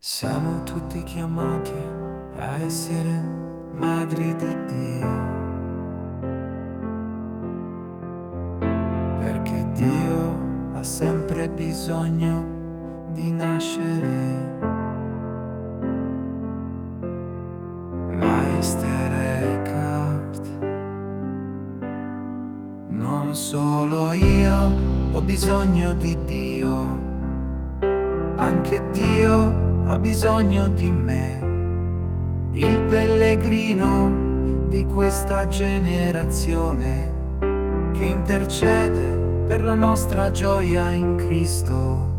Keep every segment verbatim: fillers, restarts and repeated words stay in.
Siamo tutti chiamati a essere madri di Dio, perché Dio ha sempre bisogno di nascere. Meister Eckhart. Non solo io ho bisogno di Dio, anche Dio ha bisogno di me, il pellegrino di questa generazione che intercede per la nostra gioia in Cristo.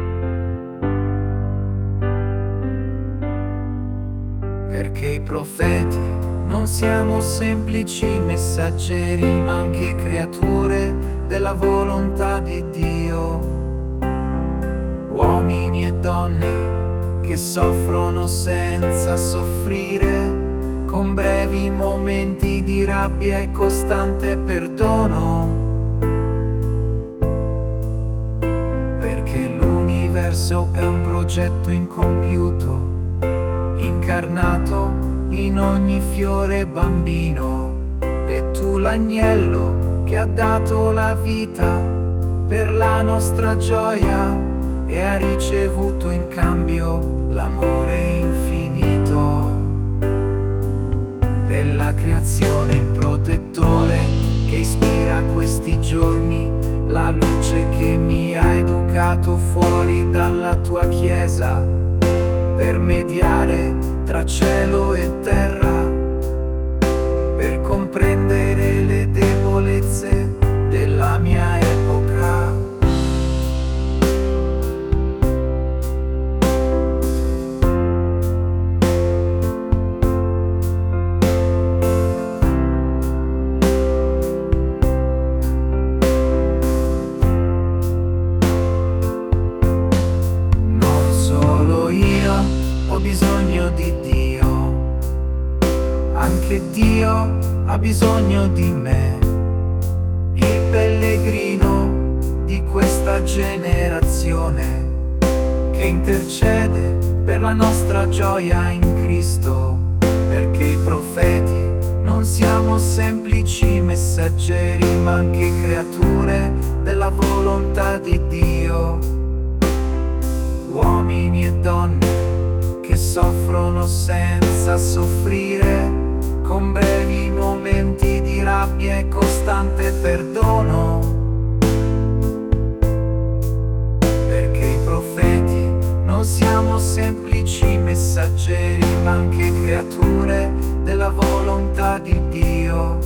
Perché i profeti non siamo semplici messaggeri, ma anche creature della volontà di Dio, uomini e donne che soffrono senza soffrire, con brevi momenti di rabbia e costante perdono. Perché l'universo è un progetto incompiuto, incarnato in ogni fiore bambino, e tu l'agnello che ha dato la vita per la nostra gioia e ha ricevuto in cambio l'amore infinito della creazione, il protettore che ispira questi giorni, la luce che mi ha educato fuori dalla tua chiesa per mediare tra cielo e terra, per comprendere le debolezze della mia epoca. Ho bisogno di Dio, anche Dio ha bisogno di me, il pellegrino di questa generazione che intercede per la nostra gioia in Cristo. Perché i profeti non siamo semplici messaggeri, ma anche creature della volontà di Dio, uomini e donne che soffrono senza soffrire, con brevi momenti di rabbia e costante perdono. Perché i profeti non siamo semplici messaggeri, ma anche creature della volontà di Dio,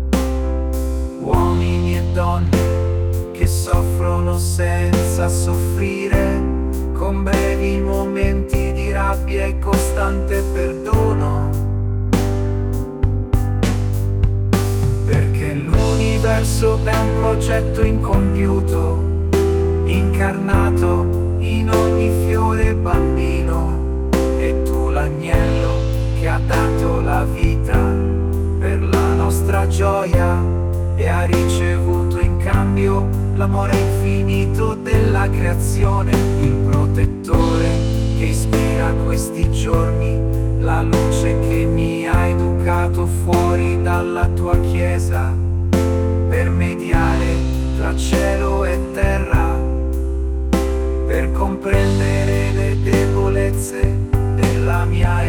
uomini e donne che soffrono senza soffrire, con brevi momenti di rabbia e costante perdono. Perché l'universo è un progetto incompiuto, incarnato in ogni fiore bambino, e tu l'agnello che ha dato la vita per la nostra gioia e ha ricevuto in cambio l'amore infinito della creazione, il protettore che ispira questi giorni, la luce che mi ha educato fuori dalla tua chiesa per mediare tra cielo e terra, per comprendere le debolezze della mia